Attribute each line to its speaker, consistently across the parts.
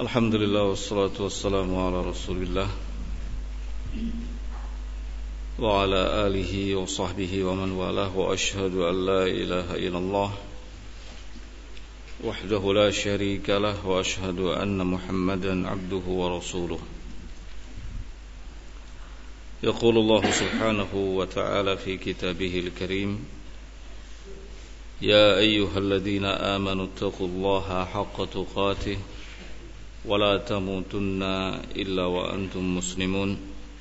Speaker 1: Alhamdulillah wassalatu wassalamu ala Rasulillah wa ala alihi wa sahbihi wa man walah wa ashhadu an la ilaha illallah wahdahu la syarika lah wa ashhadu anna Muhammadan abduhu wa rasuluh. Yaqulu Allah subhanahu wa ta'ala fi kitabihil karim, ya ayyuhalladzina amanu taqullaha haqqa tuqatih ولا تموتن إلا وأنتم مسلمون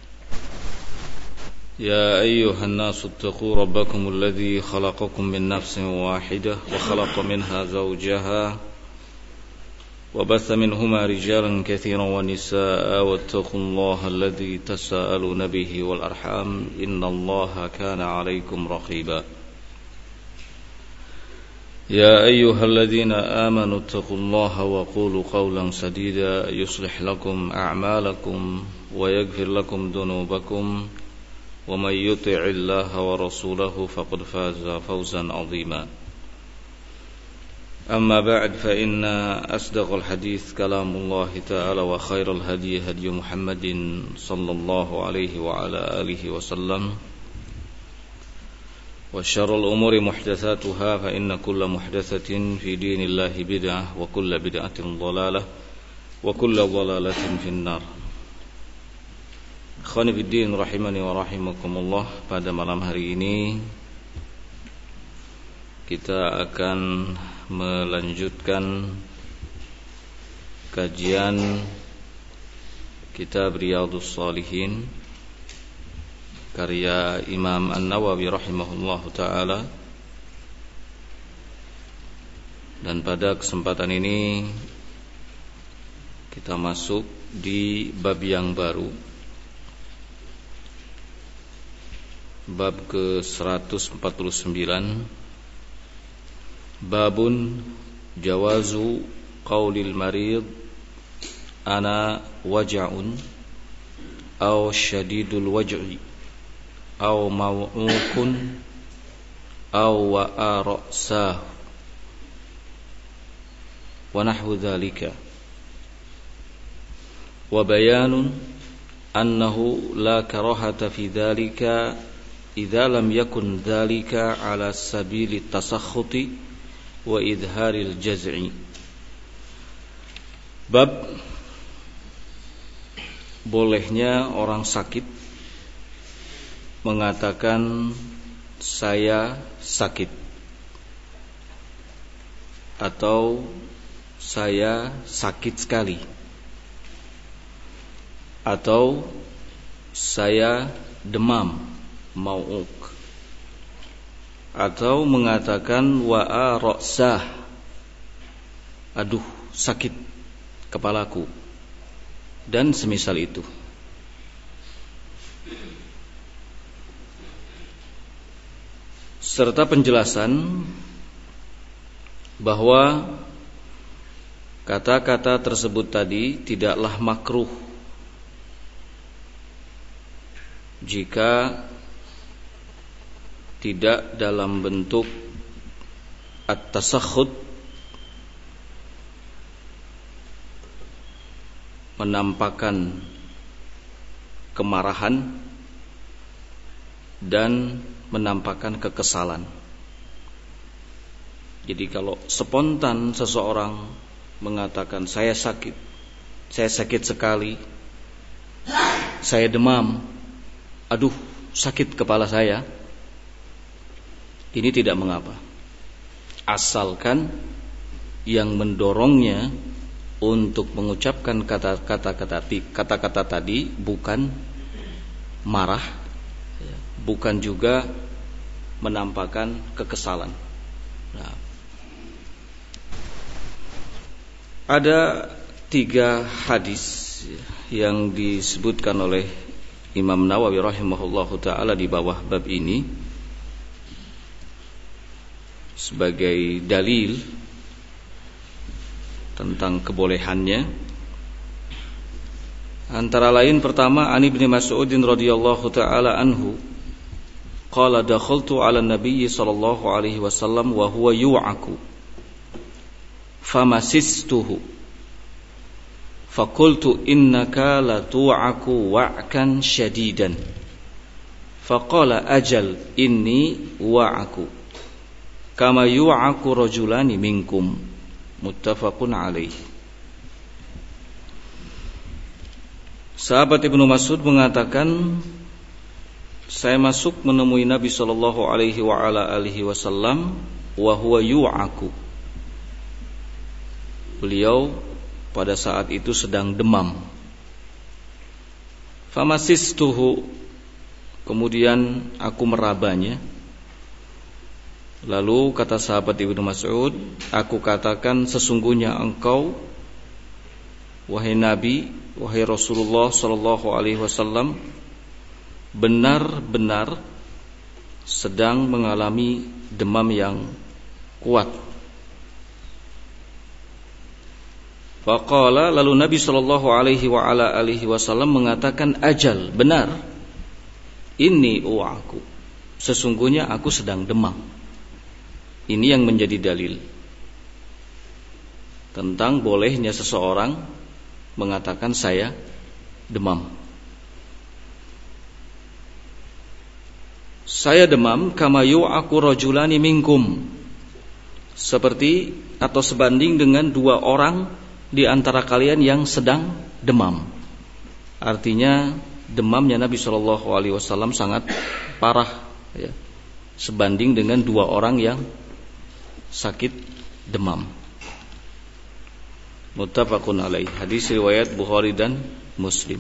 Speaker 1: يا أيها الناس اتقوا ربكم الذي خلقكم من نفس واحدة وخلق منها زوجها وبث منهما رجالا كثيرا ونساء واتقوا الله الذي تساءلون به والأرحام إن الله كان عليكم رقيبا يا أيها الذين آمنوا اتقوا الله وقولوا قولا سديدا يصلح لكم أعمالكم ويغفر لكم ذنوبكم ومن يطع الله ورسوله فقد فاز فوزا عظيما أما بعد فإن أصدق الحديث كلام الله تعالى وخير الهدي هدي محمد صلى الله عليه وعلى آله وسلم وشر الأمور محدثاتها فإن كل محدثة في دين الله بدعة وكل بدعة ضلالة وكل ضلالة في النار. Ikhwani fiddin rahimani wa rahimakumullah, pada malam hari ini kita akan melanjutkan kajian kitab Riyadhus Shalihin karya Imam An-Nawawi rahimahullahu ta'ala. Dan pada kesempatan ini kita masuk di bab yang baru, bab ke-149, babun jawazu qaulil marid ana waja'un aw syadidul waj'i aw maw'ukun aw wa'a ra'sah wa nahwu dhalika, wa bayanun annahu la karahata fi dhalika idza lam yakun dhalika ala sabili tasakhuti wa idharil jaz'i. Bab bolehnya orang sakit mengatakan saya sakit atau saya sakit sekali atau saya demam mau'uk atau mengatakan wa'a ra'sah, aduh sakit kepalaku, dan semisal itu. Serta penjelasan bahwa kata-kata tersebut tadi tidaklah makruh jika tidak dalam bentuk at-tasakhut, menampakkan kemarahan dan menampakkan kekesalan. Jadi kalau spontan seseorang mengatakan saya sakit sekali, saya demam, aduh sakit kepala saya, ini tidak mengapa, asalkan yang mendorongnya untuk mengucapkan kata-kata tadi bukan marah, bukan juga menampakkan kekesalan. Nah, ada 3 hadis yang disebutkan oleh Imam Nawawi rahimahullahu ta'ala di bawah bab ini sebagai dalil tentang kebolehannya. Antara lain pertama, An Ibnu Mas'udin radhiyallahu ta'ala anhu qala dakhaltu 'ala an-nabiy sallallahu alaihi wasallam wa huwa yu'aku famasistuhu Faqultu innaka latu'aku wa'kan syadidan. Faqala ajal inni wa'aku kama yu'aku rajulani minkum. Muttafaqun alaih. Sahabat Ibnu Mas'ud mengatakan, saya masuk menemui Nabi sallallahu alaihi wasallam wa huwa yu'aku. Beliau pada saat itu sedang demam. Famasistuhu, kemudian aku merabanya. Lalu kata sahabat Ibnu Mas'ud, aku katakan, sesungguhnya engkau wahai Nabi, wahai Rasulullah sallallahu alaihi wasallam, benar-benar sedang mengalami demam yang kuat. Faqala, lalu Nabi sallallahu alaihi wasallam mengatakan, ajal, benar, inni u'aku, sesungguhnya aku sedang demam. Ini yang menjadi dalil tentang bolehnya seseorang mengatakan saya demam. Saya demam kama yu'aku rajulani minkum, seperti atau sebanding dengan dua orang di antara kalian yang sedang demam. Artinya demamnya Nabi sallallahu alaihi wasallam sangat parah, ya, sebanding dengan dua orang yang sakit demam. Muttafaqun alaih. Hadis riwayat Bukhari dan Muslim.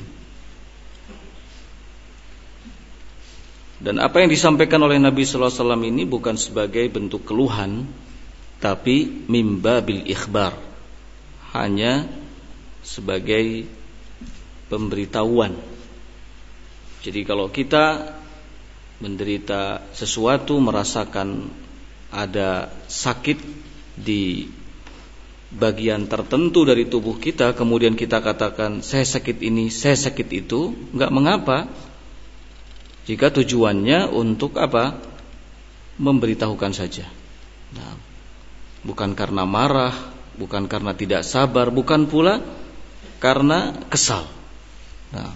Speaker 1: Dan apa yang disampaikan oleh Nabi sallallahu alaihi wasallam ini bukan sebagai bentuk keluhan, tapi mimbabil ikhbar, hanya sebagai pemberitahuan. Jadi kalau kita menderita sesuatu, merasakan ada sakit di bagian tertentu dari tubuh kita, kemudian kita katakan saya sakit ini, saya sakit itu, enggak mengapa, jika tujuannya untuk apa? Memberitahukan saja. Nah, bukan karena marah, bukan karena tidak sabar, bukan pula karena kesal. Nah.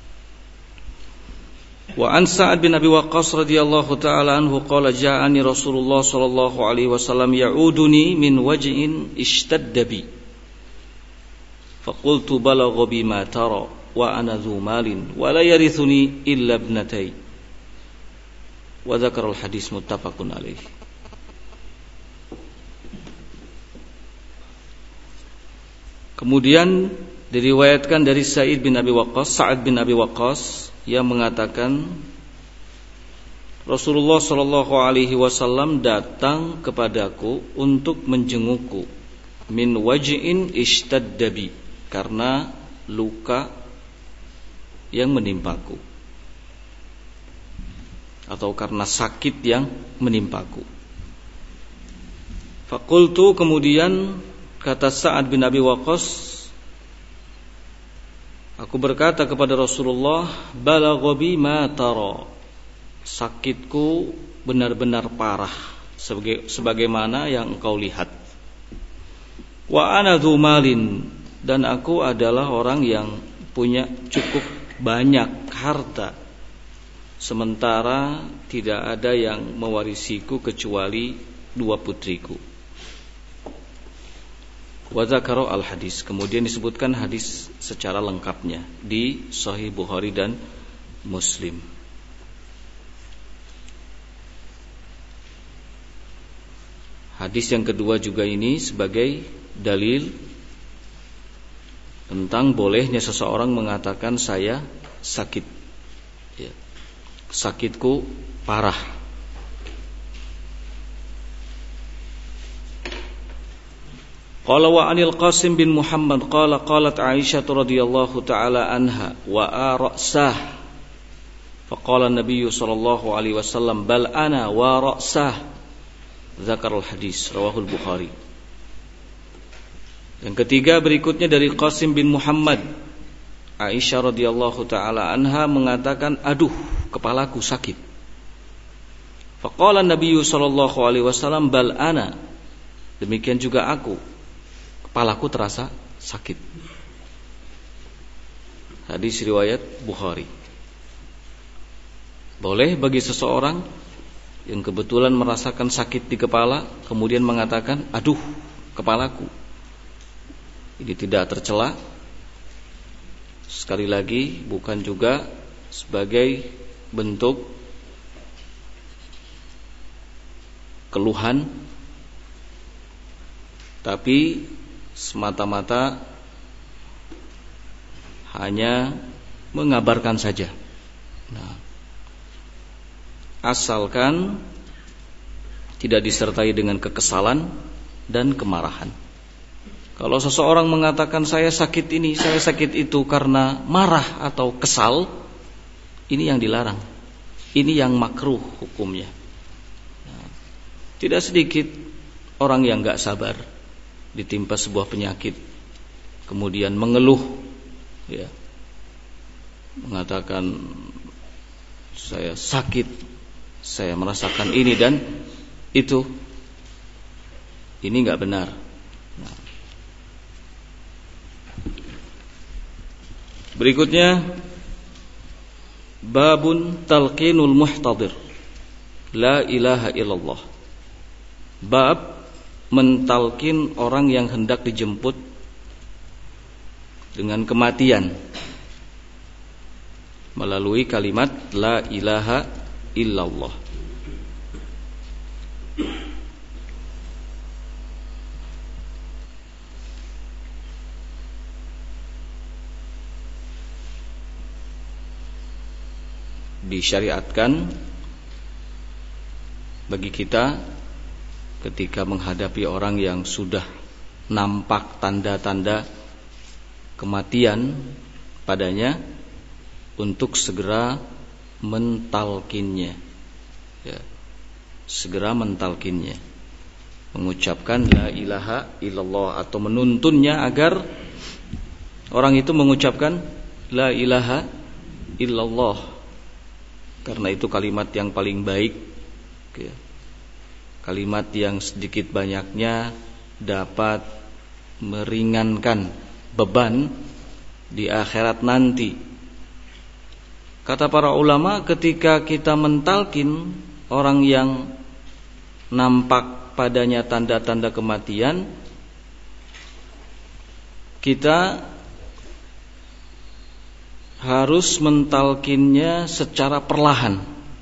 Speaker 1: Wa an Sa'ad bin Abi Waqqas radhiyallahu ta'ala anhu qala ja'ani Rasulullah sallallahu alaihi wasallam ya'uduni min waj'in ishtadda bi. Faqultu balagha bima tara wa ana dhu malin wa la yarithuni illa ibnatai. Wa dzakara al-hadis muttafaqun alaih. Kemudian diriwayatkan dari Sa'id bin Abi Waqqas, Sa'ad bin Abi Waqqas, yang mengatakan Rasulullah sallallahu alaihi wasallam datang kepadaku untuk menjengukku min waj'in ishtadda bi, karena luka yang menimpaku atau karena sakit yang menimpaku. Faqultu, kemudian kata Sa'ad bin Abi Waqqas, aku berkata kepada Rasulullah, balagha bi ma tara, sakitku benar-benar parah sebagaimana yang engkau lihat. Wa ana dzu malin, dan aku adalah orang yang punya cukup banyak harta, sementara tidak ada yang mewarisiku kecuali dua putriku. Wa dzakara al-hadis, kemudian disebutkan hadis secara lengkapnya di Sahih Bukhari dan Muslim. Hadis yang kedua juga ini sebagai dalil tentang bolehnya seseorang mengatakan saya sakit, ya, sakitku parah. Qala wa anil Qasim bin Muhammad qala qalat Aisyah radhiyallahu taala anha wa ra'sah. Faqala an-nabiy sallallahu alaihi wasallam bal ana wa ra'sah. Zakarul hadis rawahul Bukhari. Yang ketiga berikutnya dari Qasim bin Muhammad, Aisyah radhiyallahu taala anha mengatakan, aduh, kepalaku sakit. Faqala an-nabiy sallallahu alaihi wasallam bal ana, demikian juga aku, kepalaku terasa sakit. Hadis riwayat Bukhari. Boleh bagi seseorang yang kebetulan merasakan sakit di kepala kemudian mengatakan, aduh kepalaku. Ini tidak tercela. Sekali lagi bukan juga sebagai bentuk keluhan, tapi semata-mata hanya mengabarkan saja. Nah, asalkan tidak disertai dengan kekesalan dan kemarahan. Kalau seseorang mengatakan saya sakit ini, saya sakit itu karena marah atau kesal, ini yang dilarang. Ini yang makruh hukumnya. Nah, tidak sedikit orang yang gak sabar ditimpa sebuah penyakit, kemudian mengeluh, ya, mengatakan saya sakit, saya merasakan ini dan itu. Ini gak benar. Nah, berikutnya babun talqinul muhtadir la ilaha illallah. Bab mentalkin orang yang hendak dijemput dengan kematian melalui kalimat la ilaha illallah. Disyariatkan bagi kita ketika menghadapi orang yang sudah nampak tanda-tanda kematian padanya untuk segera mentalkinnya, ya, segera mentalkinnya, mengucapkan la ilaha illallah atau menuntunnya agar orang itu mengucapkan la ilaha illallah, karena itu kalimat yang paling baik, ya, kalimat yang sedikit banyaknya dapat meringankan beban di akhirat nanti. Kata para ulama, ketika kita mentalkin orang yang nampak padanya tanda-tanda kematian, kita harus mentalkinnya secara perlahan.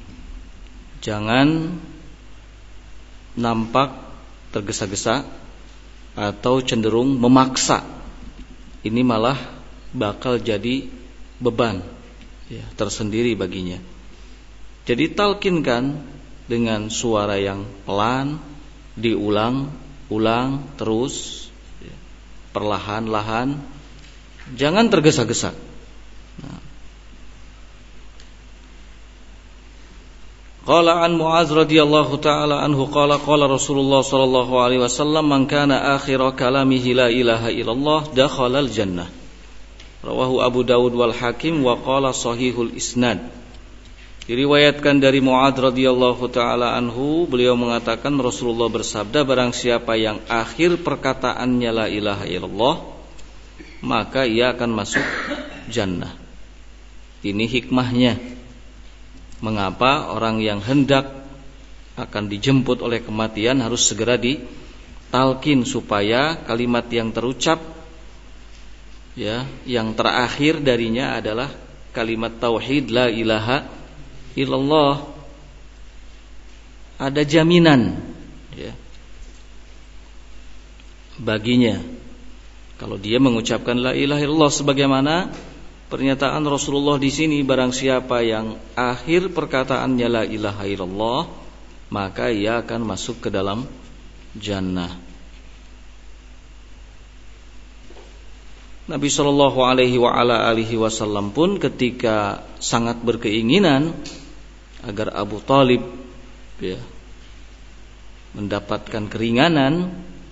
Speaker 1: Jangan nampak tergesa-gesa atau cenderung memaksa. Ini malah bakal jadi beban, ya, tersendiri baginya. Jadi talkinkan dengan suara yang pelan, diulang-ulang terus, ya, perlahan-lahan, jangan tergesa-gesa. Nah. Qala an Mu'adz radhiyallahu ta'ala anhu qala qala Rasulullah sallallahu alaihi wasallam man kana akhira kalamihi la ilaha illallah dakhalal jannah. Rawahu Abu Dawud wal Hakim wa qala sahihul isnad. Diriwayatkan dari Mu'adz radhiyallahu ta'ala anhu, beliau mengatakan Rasulullah bersabda, barang siapa yang akhir perkataannya la ilaha illallah, maka ia akan masuk jannah. Ini hikmahnya. Mengapa orang yang hendak akan dijemput oleh kematian harus segera ditalkin supaya kalimat yang terucap, ya, yang terakhir darinya adalah kalimat tauhid la ilaha illallah. Ada jaminan, ya, baginya kalau dia mengucapkan la ilaha illallah, sebagaimana pernyataan Rasulullah di sini, barang siapa yang akhir perkataannya la ilaha illallah, maka ia akan masuk ke dalam jannah. Nabi sallallahu alaihi wa ala alihi wasallam pun ketika sangat berkeinginan agar Abu Thalib, ya, mendapatkan keringanan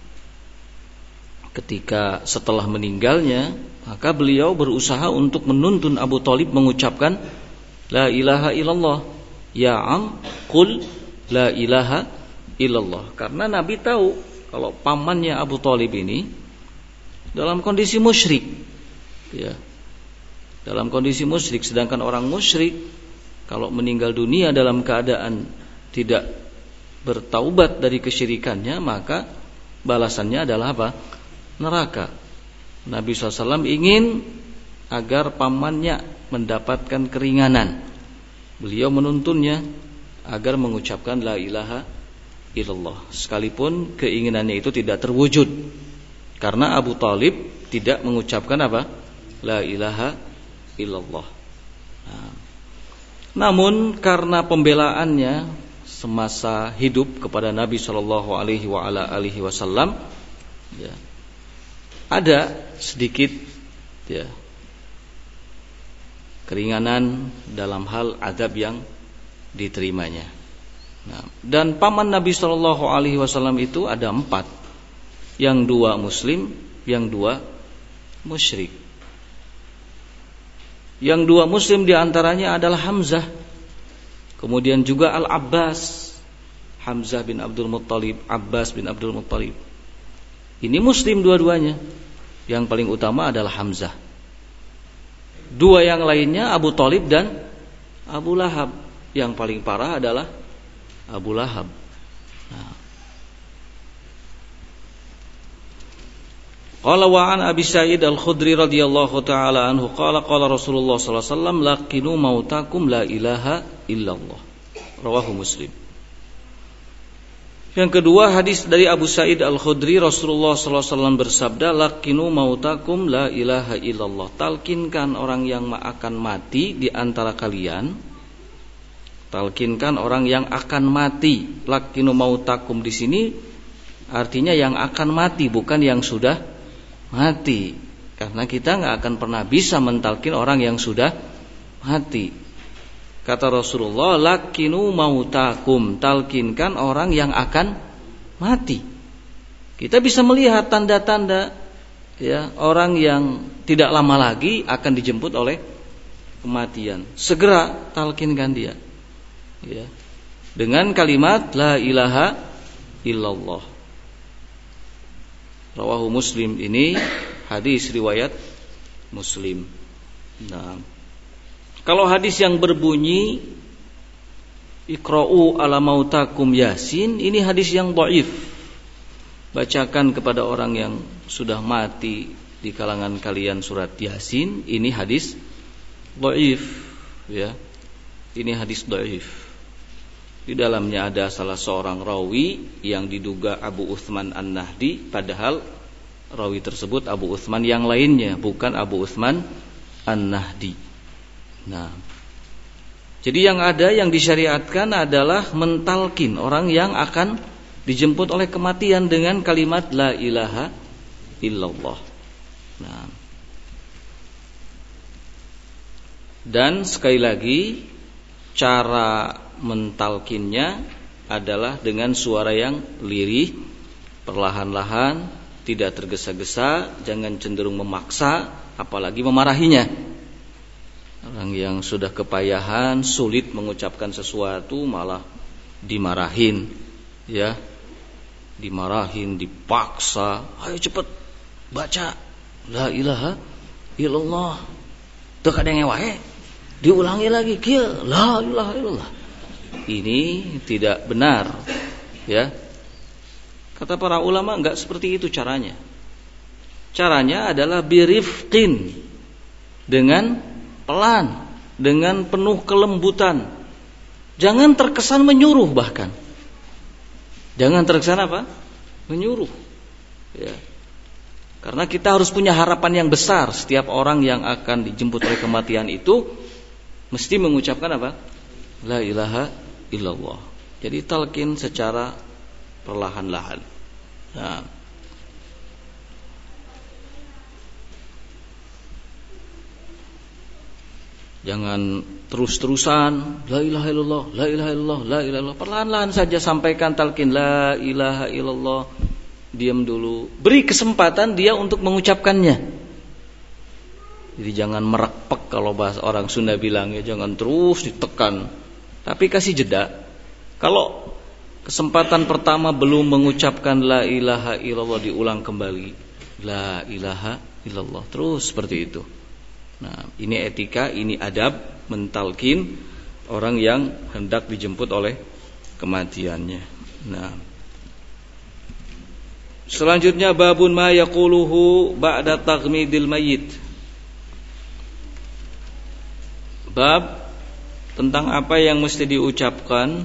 Speaker 1: ketika setelah meninggalnya, maka beliau berusaha untuk menuntun Abu Thalib mengucapkan la ilaha illallah. Ya am, qul la ilaha illallah. Karena Nabi tahu kalau pamannya Abu Thalib ini dalam kondisi musyrik, ya, dalam kondisi musyrik. Sedangkan orang musyrik kalau meninggal dunia dalam keadaan tidak bertaubat dari kesyirikannya, maka balasannya adalah apa? Neraka. Nabi SAW ingin agar pamannya mendapatkan keringanan. Beliau menuntunnya agar mengucapkan la ilaha illallah, sekalipun keinginannya itu tidak terwujud, karena Abu Thalib tidak mengucapkan apa? La ilaha illallah. Namun karena pembelaannya semasa hidup kepada Nabi Shallallahu Alaihi Wasallam, ya, ada sedikit ya keringanan dalam hal azab yang diterimanya. Dan paman Nabi Shallallahu Alaihi Wasallam itu ada 4, yang 2 Muslim, yang 2 musyrik. Yang 2 Muslim diantaranya adalah Hamzah, kemudian juga Al-Abbas, Hamzah bin Abdul Muttalib, Abbas bin Abdul Muttalib. Ini Muslim dua-duanya. Yang paling utama adalah Hamzah. 2 yang lainnya Abu Thalib dan Abu Lahab. Yang paling parah adalah Abu Lahab. Qala wa an Abi Sa'id Al-Khudri radhiyallahu ta'ala anhu qala qala Rasulullah sallallahu alaihi wasallam laqinu mautakum la ilaha illallah. Rawahu Muslim. Yang kedua, hadis dari Abu Sa'id Al-Khudri, Rasulullah sallallahu alaihi wasallam bersabda, laqinu mautakum la ilaha illallah. Talkinkan orang yang akan mati di antara kalian. Talkinkan orang yang akan mati. Laqinu mautakum di sini artinya yang akan mati, bukan yang sudah mati. Karena kita enggak akan pernah bisa mentalkin orang yang sudah mati. Kata Rasulullah, laqinu mautakum, talkinkan orang yang akan mati. Kita bisa melihat tanda-tanda ya, orang yang tidak lama lagi akan dijemput oleh kematian. Segera talkinkan dia ya, dengan kalimat la ilaha illallah. Rawahu Muslim, ini hadis riwayat Muslim. Nah, kalau hadis yang berbunyi Iqra'u ala mautakum Yasin, ini hadis yang dhaif. Bacakan kepada orang yang sudah mati di kalangan kalian surat Yasin, ini hadis dhaif ya. Ini hadis dhaif. Di dalamnya ada salah seorang rawi yang diduga Abu Utsman An-Nahdi, padahal rawi tersebut Abu Utsman yang lainnya, bukan Abu Utsman An-Nahdi. Nah, jadi yang ada, yang disyariatkan adalah mentalkin orang yang akan dijemput oleh kematian dengan kalimat la ilaha illallah. Nah, dan sekali lagi cara mentalkinnya adalah dengan suara yang lirih, perlahan-lahan, tidak tergesa-gesa, jangan cenderung memaksa, apalagi memarahinya. Orang yang sudah kepayahan, sulit mengucapkan sesuatu, malah dimarahin, ya, dimarahin, dipaksa. Ayo cepet baca la ilaha illallah. Tuh kadang wae, diulangi lagi, kieu la ilaha illallah. Ini tidak benar, ya. Kata para ulama, enggak seperti itu caranya. Caranya adalah birifqin, dengan pelan, dengan penuh kelembutan. Jangan terkesan menyuruh, bahkan jangan terkesan apa? Menyuruh ya. Karena kita harus punya harapan yang besar. Setiap orang yang akan dijemput oleh kematian itu mesti mengucapkan apa? La ilaha illallah. Jadi talqin secara perlahan-lahan. Nah, jangan terus-terusan la ilaha illallah, la ilaha illallah, la ilaha illallah. Perlahan-lahan saja sampaikan talqin la ilaha illallah. Diam dulu, beri kesempatan dia untuk mengucapkannya. Jadi jangan merekpek, kalau bahasa orang Sunda bilang ya, jangan terus ditekan, tapi kasih jeda. Kalau kesempatan pertama belum mengucapkan la ilaha illallah, diulang kembali la ilaha illallah, terus seperti itu. Nah, ini etika, ini adab mentalkin orang yang hendak dijemput oleh kematiannya. Nah, selanjutnya babun ma yaquluhu ba'da taghmidil mayyit. Bab tentang apa yang mesti diucapkan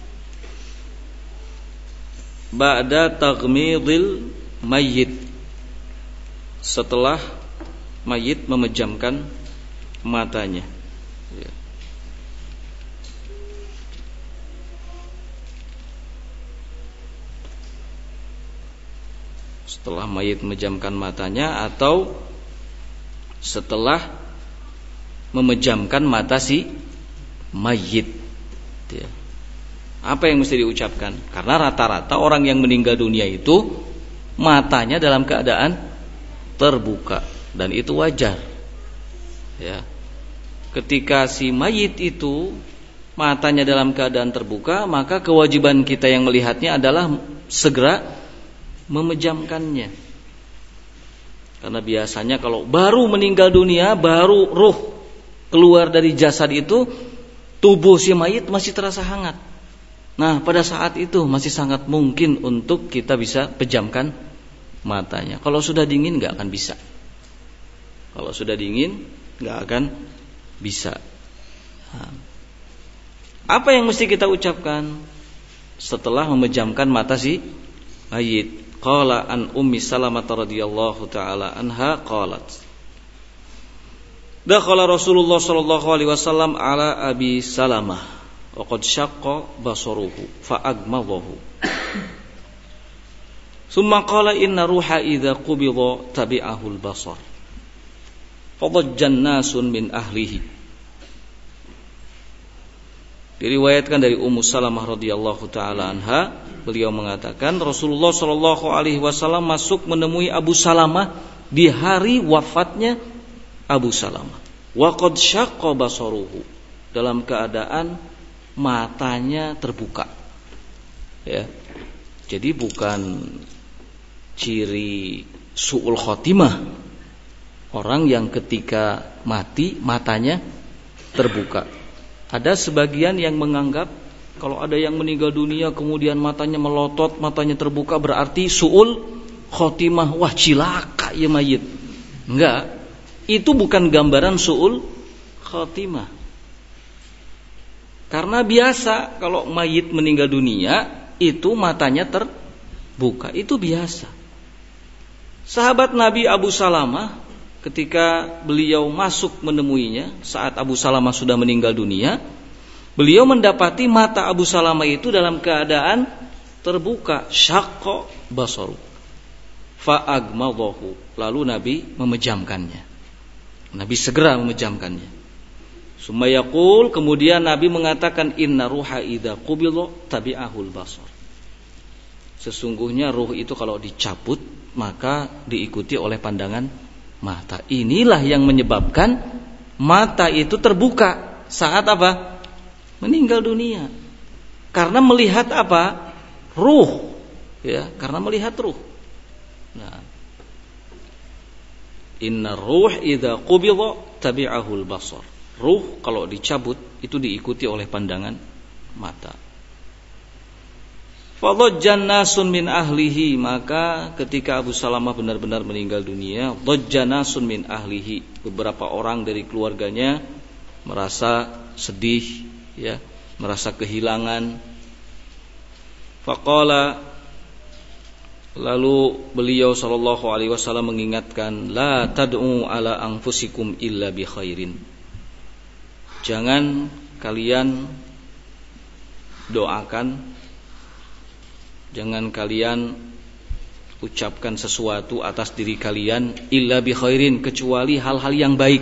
Speaker 1: ba'da taghmidil mayyit, setelah mayit memejamkan matanya. Ya. Setelah mayit memejamkan matanya atau setelah memejamkan mata si mayit. Ya. Apa yang mesti diucapkan? Karena rata-rata orang yang meninggal dunia itu matanya dalam keadaan terbuka, dan itu wajar. Ya. Ketika si mayit itu matanya dalam keadaan terbuka, maka kewajiban kita yang melihatnya adalah segera memejamkannya. Karena biasanya kalau baru meninggal dunia, baru ruh keluar dari jasad itu, tubuh si mayit masih terasa hangat. Nah, pada saat itu masih sangat mungkin untuk kita bisa pejamkan matanya. Kalau sudah dingin nggak akan bisa. Kalau sudah dingin nggak akan bisa. Nah, apa yang mesti kita ucapkan setelah memejamkan mata si mayit? Qala an Ummi Salamah radhiyallahu taala anha qalat, dakhala Rasulullah sallallahu alaihi wasallam ala Abi Salamah wa qad syaqqa basaruhu fa agmadahu. Thumma qala inna ruha idza qubida tabi'ahu al-basar. Fadajjan nasun min ahlihi. Diriwayatkan dari Ummu Salamah radhiyallahu taala anha, beliau mengatakan Rasulullah sallallahu alaihi wasallam masuk menemui Abu Salamah di hari wafatnya Abu Salamah. Wa qad syaqqa basaruhu, dalam keadaan matanya terbuka. Ya. Jadi bukan ciri su'ul khotimah orang yang ketika mati matanya terbuka. Ada sebagian yang menganggap kalau ada yang meninggal dunia kemudian matanya melotot, matanya terbuka, berarti su'ul khotimah. Wah, cilaka ya mayit. Enggak, itu bukan gambaran su'ul khotimah. Karena biasa kalau mayit meninggal dunia itu matanya terbuka, itu biasa. Sahabat Nabi Abu Salamah ketika beliau masuk menemuinya saat Abu Salamah sudah meninggal dunia, beliau mendapati mata Abu Salamah itu dalam keadaan terbuka, syaqqa basaru fa agmadahu, lalu Nabi memejamkannya. Nabi segera memejamkannya. Summa yaqul, kemudian Nabi mengatakan inna ruha idza qubida tabi'ahul basar. Sesungguhnya ruh itu kalau dicabut maka diikuti oleh pandangan mata. Inilah yang menyebabkan mata itu terbuka saat apa? Meninggal dunia. Karena melihat apa? Ruh. Ya, karena melihat ruh. Nah, inna ruh idza qubida tabi'ahul basar. Ruh kalau dicabut itu diikuti oleh pandangan mata. Fadajjan nasun min ahlihi, maka ketika Abu Salamah benar-benar meninggal dunia, dajjan nasun min ahlihi, beberapa orang dari keluarganya merasa sedih, ya, merasa kehilangan. Faqala, lalu beliau sallallahu alaihi wasallam mengingatkan, la tad'u ala anfusikum illa bi khairin. Jangan kalian doakan, jangan kalian ucapkan sesuatu atas diri kalian illa bi khairin, kecuali hal-hal yang baik.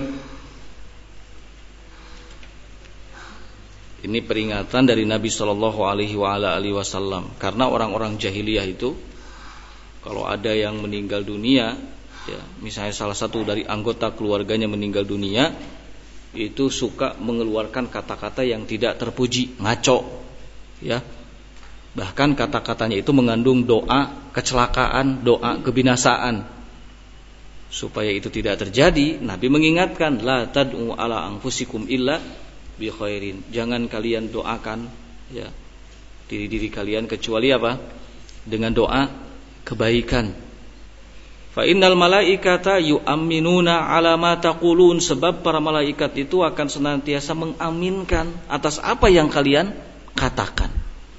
Speaker 1: Ini peringatan dari Nabi sallallahu alaihi wasallam, karena orang-orang jahiliyah itu kalau ada yang meninggal dunia, ya, misalnya salah satu dari anggota keluarganya meninggal dunia, itu suka mengeluarkan kata-kata yang tidak terpuji, ngaco, ya. Bahkan kata-katanya itu mengandung doa kecelakaan, doa kebinasaan. supaya itu tidak terjadi, Nabi mengingatkan, la tad'u ala anfusikum illa bi khairin. Jangan kalian doakan ya diri-diri kalian kecuali apa? Dengan doa kebaikan. Fa innal malaikata yu'minuna ala ma taqulun, sebab para malaikat itu akan senantiasa mengaminkan atas apa yang kalian katakan.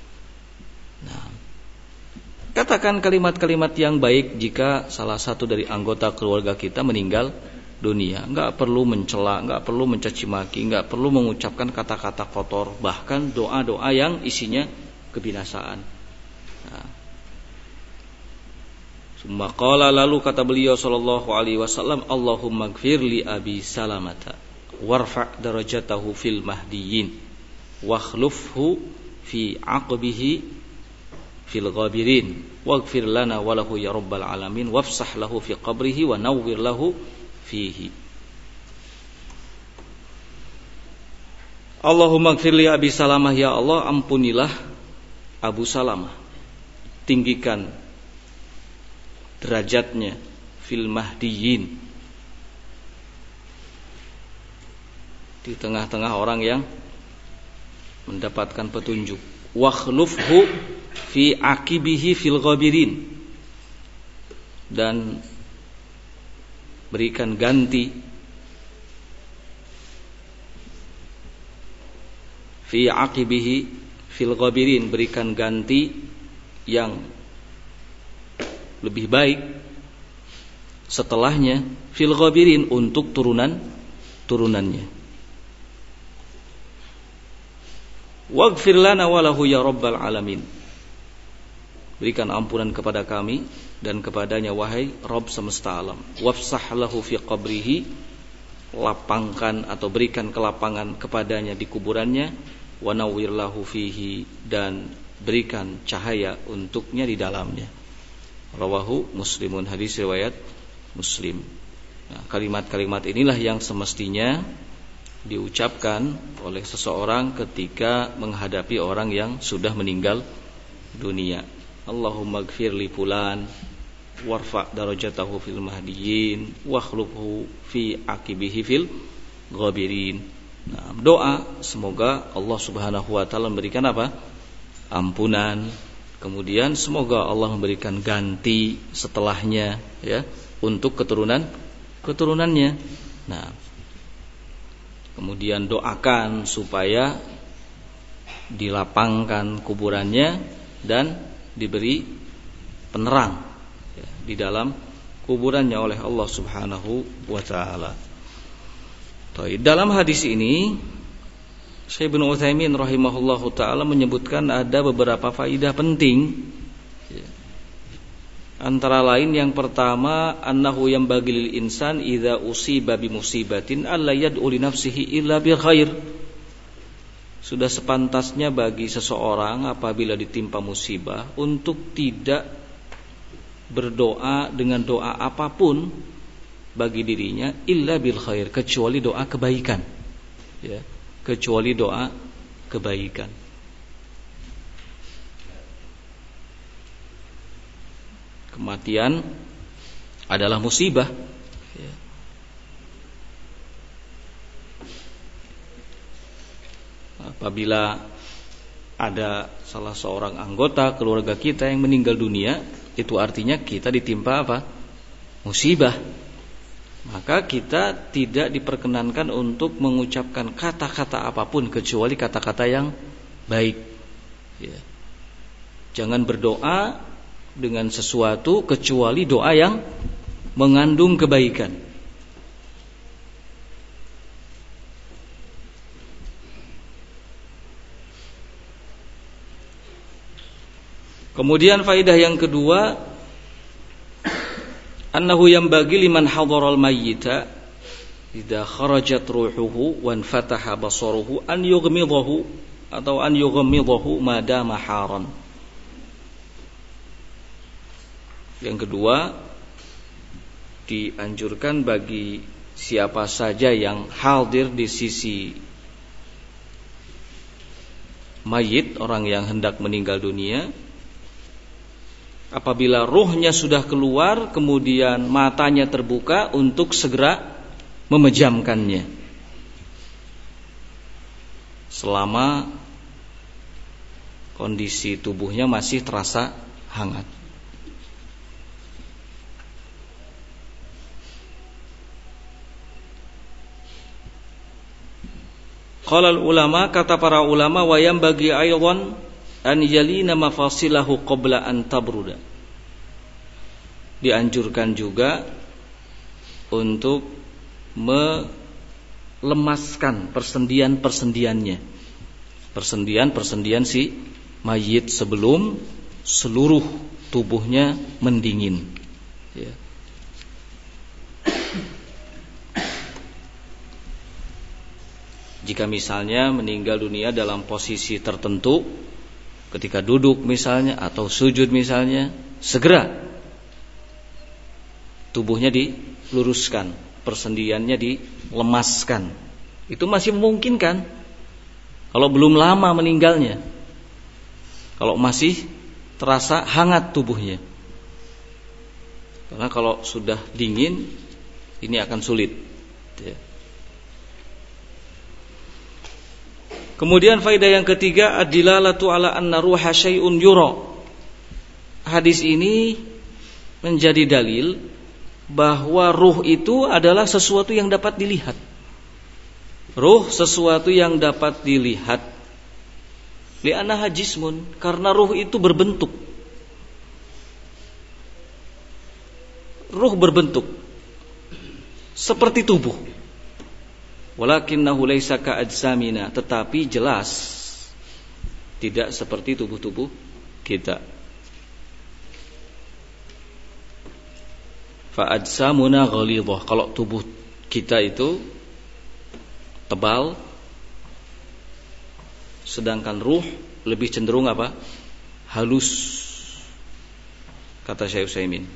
Speaker 1: Katakan kalimat-kalimat yang baik jika salah satu dari anggota keluarga kita meninggal dunia. Enggak perlu mencela, enggak perlu mencaci maki, enggak perlu mengucapkan kata-kata kotor, bahkan doa-doa yang isinya kebinasaan. Summa qala, lalu kata beliau sallallahu alaihi wasallam, Allahumma ighfir li abi Salamata warfa' darajatahu fil mahdiyyin wakhlufhu fi 'aqbihi fil ghabirin waghfir lana wa lahu ya rabbal alamin wafsah lahu fi qabrihi wa nawwir lahu fihi. Allahumma ighfir li abi Salamah, ya Allah ampunilah Abu Salamah, tinggikan derajatnya fil mahdiyyin, di tengah-tengah orang yang mendapatkan petunjuk. Wakhlufhu fi aqibihi fil ghabirin, dan berikan ganti fi aqibihi fil ghabirin, berikan ganti yang lebih baik setelahnya fil ghabirin, untuk turunannya. Waghfir lana wa lahu ya rabbal alamin, berikan ampunan kepada kami dan kepadanya wahai Rabb semesta alam. Wafsah lahu fi qabrihi, lapangkan atau berikan kelapangan kepadanya di kuburannya. Wa nawwir lahu fihi, dan berikan cahaya untuknya di dalamnya. Rawahu Muslimun, hadis riwayat Muslim. Nah, kalimat-kalimat inilah yang semestinya diucapkan oleh seseorang ketika menghadapi orang yang sudah meninggal dunia. Allahumma ighfir li fulan warfa' darajatahu fil mahdiyyin wakhlufhu fi aqibihi fil ghabirin. Nah, doa semoga Allah Subhanahu wa taala memberikan apa? Ampunan. Kemudian semoga Allah memberikan ganti setelahnya ya, untuk keturunannya. Nah, kemudian doakan supaya dilapangkan kuburannya dan diberi penerang ya, di dalam kuburannya oleh Allah Subhanahu wa taala. Dalam hadis ini Syekh Ibnu Utsaimin rahimahullahu taala menyebutkan ada beberapa faidah penting ya. Antara lain yang pertama, annahu yanbaghi lil insan idza usiba bi musibatin alla yad'u li nafsihi illa bil khair. Sudah sepantasnya bagi seseorang apabila ditimpa musibah untuk tidak berdoa dengan doa apapun bagi dirinya illa bil khair, kecuali doa kebaikan. Ya, kecuali doa kebaikan. Kematian adalah musibah ya. Apabila ada salah seorang anggota keluarga kita yang meninggal dunia, itu artinya kita ditimpa apa? Musibah. Maka kita tidak diperkenankan untuk mengucapkan kata-kata apapun kecuali kata-kata yang baik ya. Jangan berdoa dengan sesuatu kecuali doa yang mengandung kebaikan. Kemudian faidah yang kedua, annahu yanbaghi liman hadaral mayyita idza kharajat ruhuhu wa fataha basaruhu an yughmidahu atau an yughmidahu ma dama haran. Yang kedua, dianjurkan bagi siapa saja yang hadir di sisi mayit, orang yang hendak meninggal dunia, apabila ruhnya sudah keluar, kemudian matanya terbuka untuk segera memejamkannya selama kondisi tubuhnya masih terasa hangat. Qala ulama, kata para ulama, wa yanbaghi aidan an yalina mafasilahu qabla an tabruda. Dianjurkan juga untuk melemaskan persendian-persendiannya, persendian si mayit sebelum seluruh tubuhnya mendingin, ya. Jika misalnya meninggal dunia dalam posisi tertentu, ketika duduk misalnya atau sujud misalnya, segera tubuhnya diluruskan, persendiannya dilemaskan. Itu masih memungkinkan kalau belum lama meninggalnya, kalau masih terasa hangat tubuhnya. Karena kalau sudah dingin, ini akan sulit, ya. Kemudian faedah yang ketiga, ad-dilalatu ala anna ruha syai'un yura. Hadis ini menjadi dalil bahwa ruh itu adalah sesuatu yang dapat dilihat. Ruh sesuatu yang dapat dilihat. Li'annaha jismun, karena ruh itu berbentuk. Ruh berbentuk seperti tubuh. Walakinnahu laisa ka'ajsamina, tetapi jelas tidak seperti tubuh-tubuh kita. Fa'ajsamuna ghalidhah, kalau tubuh kita itu tebal, sedangkan ruh lebih cenderung apa? Halus, kata Syekh Utsaimin.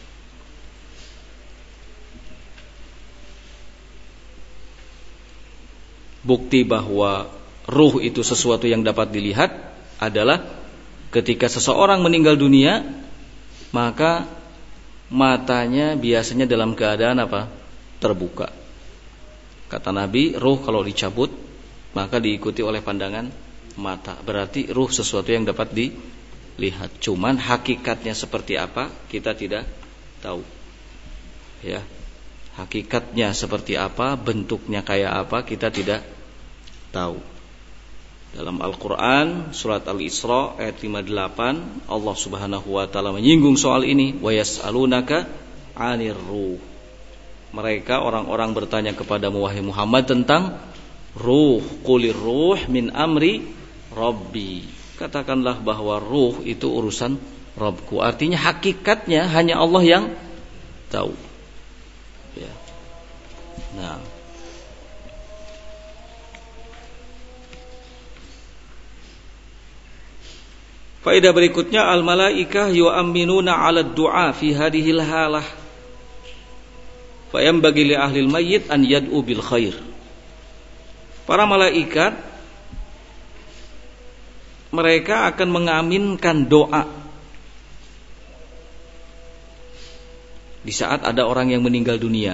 Speaker 1: Bukti bahwa ruh itu sesuatu yang dapat dilihat adalah ketika seseorang meninggal dunia, maka matanya biasanya dalam keadaan apa? Terbuka. Kata Nabi, ruh kalau dicabut maka diikuti oleh pandangan mata. Berarti ruh sesuatu yang dapat dilihat. Cuman hakikatnya seperti apa kita tidak tahu. Ya. Hakikatnya seperti apa, bentuknya kayak apa kita tidak tahu. Dalam Al-Quran surat Al-Isra ayat 58, Allah subhanahu wa ta'ala menyinggung soal ini. Wa yas'alunaka 'anir ruh. Mereka orang-orang bertanya kepadamu wahai Muhammad tentang ruh. Qulir ruh min amri Rabbi. Katakanlah bahwa ruh itu urusan Rabbku. Artinya hakikatnya hanya Allah yang tahu, ya. Nah, faedah berikutnya, al-malaikah yu'amminuna 'ala ad-du'a fi hadhil halah. Fa yanbaghi li ahli al-mayyit an yad'u bil khair. Para malaikat mereka akan mengaminkan doa di saat ada orang yang meninggal dunia.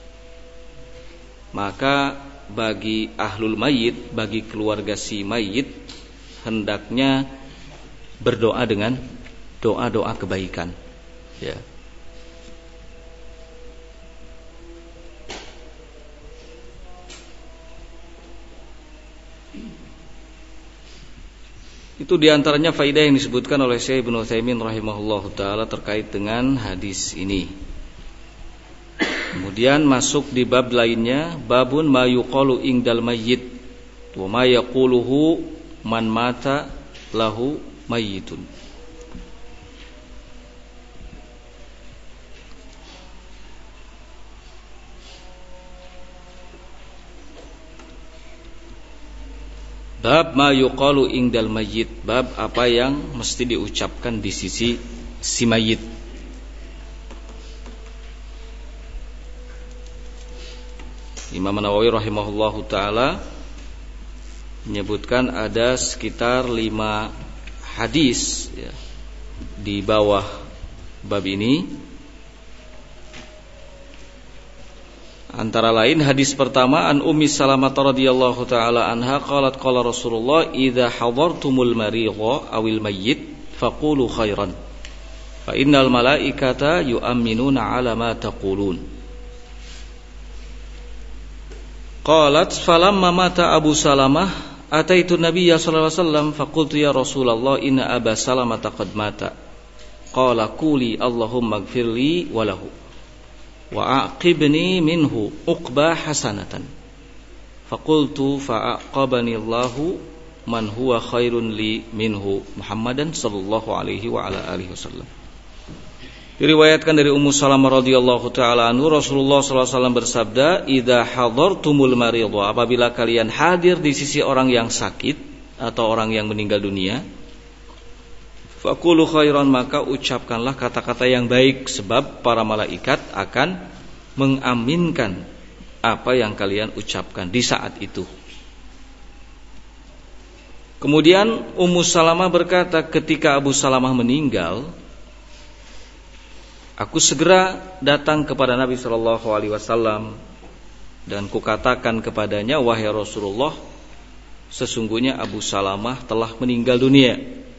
Speaker 1: Maka bagi ahlul mayyit, bagi keluarga si mayyit, hendaknya berdoa dengan doa-doa kebaikan, ya. Itu diantaranya faidah yang disebutkan oleh Syekh Ibnu Utsaimin rahimahullahu taala terkait dengan hadis ini. Kemudian masuk di bab lainnya, babun ma yuqalu indal mayyit wa ma yaquluhu man mata lahu mayyitun. Bab ma yuqalu indal mayyit, bab apa yang mesti diucapkan di sisi si mayit. Imam Nawawi rahimahullahu taala menyebutkan ada sekitar 5 hadis, ya, di bawah bab ini. Antara lain hadis pertama an Ummi Salamah radhiyallahu taala anha qalat qala Rasulullah idza hadartumul maridha awil mayyit faqulu khairan fa innal malaikata yu'minuna ala ma taqulun. Qalat falamma mata Abu Salamah ataitu Nabiyya sallallahu alaihi wasallam faqultu ya Rasulullah inna Aba Salamah qad mata. Qala quli Allahumma ighfirli wa lahu wa aqibni minhu uqba hasanatan. Faqultu fa'aqabani Allahu man huwa khairun li minhu Muhammadan sallallahu alaihi wa ala alihi wasallam. Diriwayatkan dari Ummu Salamah radhiyallahu taala anhu Rasulullah sallallahu alaihi wasallam bersabda, "Idza hadartumul maridha," apabila kalian hadir di sisi orang yang sakit atau orang yang meninggal dunia, faqulu khairan, maka ucapkanlah kata-kata yang baik sebab para malaikat akan mengaminkan apa yang kalian ucapkan di saat itu. Kemudian Ummu Salamah berkata, ketika Abu Salamah meninggal, aku segera datang kepada Nabi sallallahu alaihi wasallam dan kukatakan kepadanya, wahai Rasulullah, sesungguhnya Abu Salamah telah meninggal dunia.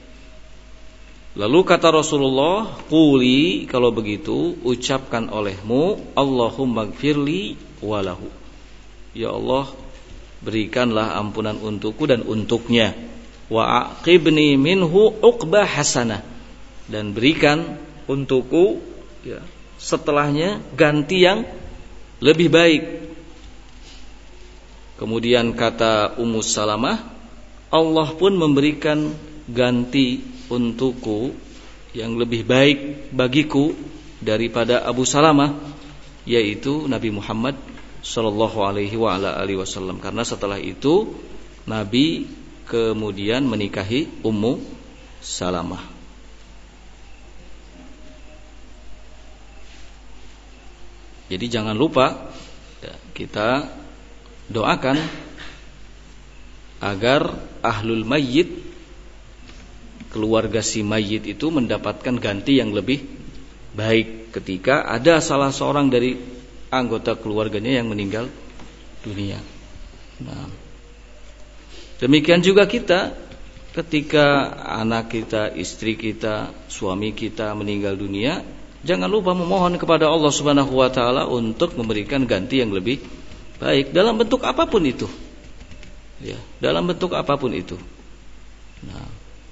Speaker 1: Lalu kata Rasulullah, quli, kalau begitu ucapkan olehmu, Allahumma ighfirli walahu, ya Allah, berikanlah ampunan untukku dan untuknya, wa aqibni minhu uqba hasanah, dan berikan untukku ya, setelahnya ganti yang lebih baik. Kemudian kata Ummu Salamah, Allah pun memberikan ganti untukku yang lebih baik bagiku daripada Abu Salamah, yaitu Nabi Muhammad sallallahu alaihi wa ala alihi wasallam. Karena setelah itu Nabi kemudian menikahi Ummu Salamah. Jadi jangan lupa kita doakan agar ahlul mayyit, keluarga si mayyit itu mendapatkan ganti yang lebih baik ketika ada salah seorang dari anggota keluarganya yang meninggal dunia. Nah, demikian juga kita ketika anak kita, istri kita, suami kita meninggal dunia, jangan lupa memohon kepada Allah Subhanahu wa taala untuk memberikan ganti yang lebih baik dalam bentuk apapun itu. Ya, dalam bentuk apapun itu. Nah,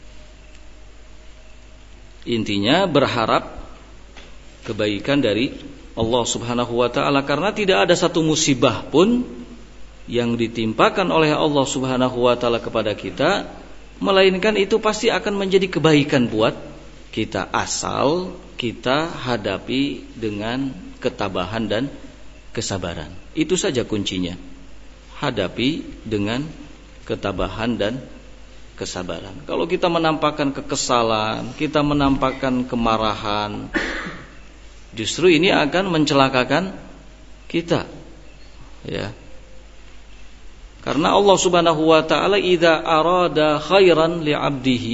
Speaker 1: intinya berharap kebaikan dari Allah Subhanahu wa taala, karena tidak ada satu musibah pun yang ditimpakan oleh Allah Subhanahu wa taala kepada kita melainkan itu pasti akan menjadi kebaikan buat kita, asal kita hadapi dengan ketabahan dan kesabaran. Itu saja kuncinya. Hadapi dengan ketabahan dan kesabaran. Kalau kita menampakkan kekesalan, kita menampakkan kemarahan, justru ini akan mencelakakan kita. Ya. Karena Allah Subhanahu wa taala idza arada khairan li 'abdihi,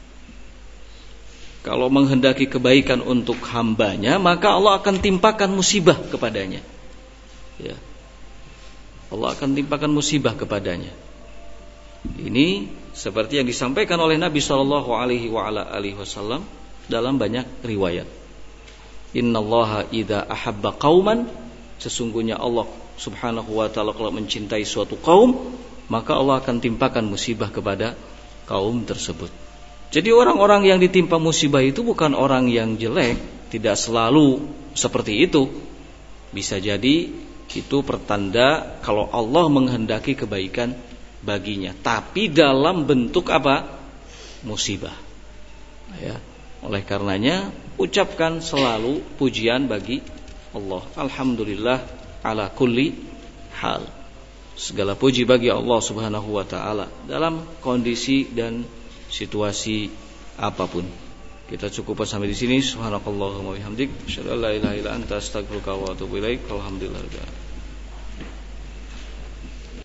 Speaker 1: kalau menghendaki kebaikan untuk hambanya, maka Allah akan timpakan musibah kepadanya. Ya. Allah akan timpakan musibah kepadanya. Ini seperti yang disampaikan oleh Nabi sallallahu alaihi wasallam dalam banyak riwayat. Innallaha idza ahabba qauman, sesungguhnya Allah Subhanahu wa taala kalau mencintai suatu kaum, maka Allah akan timpakan musibah kepada kaum tersebut. Jadi orang-orang yang ditimpa musibah itu bukan orang yang jelek, tidak selalu seperti itu. Bisa jadi itu pertanda kalau Allah menghendaki kebaikan baginya, tapi dalam bentuk apa? Musibah. Ya. Oleh karenanya ucapkan selalu pujian bagi Allah. Alhamdulillah ala kulli hal. Segala puji bagi Allah Subhanahu wa taala dalam kondisi dan situasi apapun. Kita cukupkan sampai di sini. Subhanakallahumma wa bihamdik, asyhadu an la ilaha illa anta, astaghfiruka wa atubu ilaik. Alhamdulillah.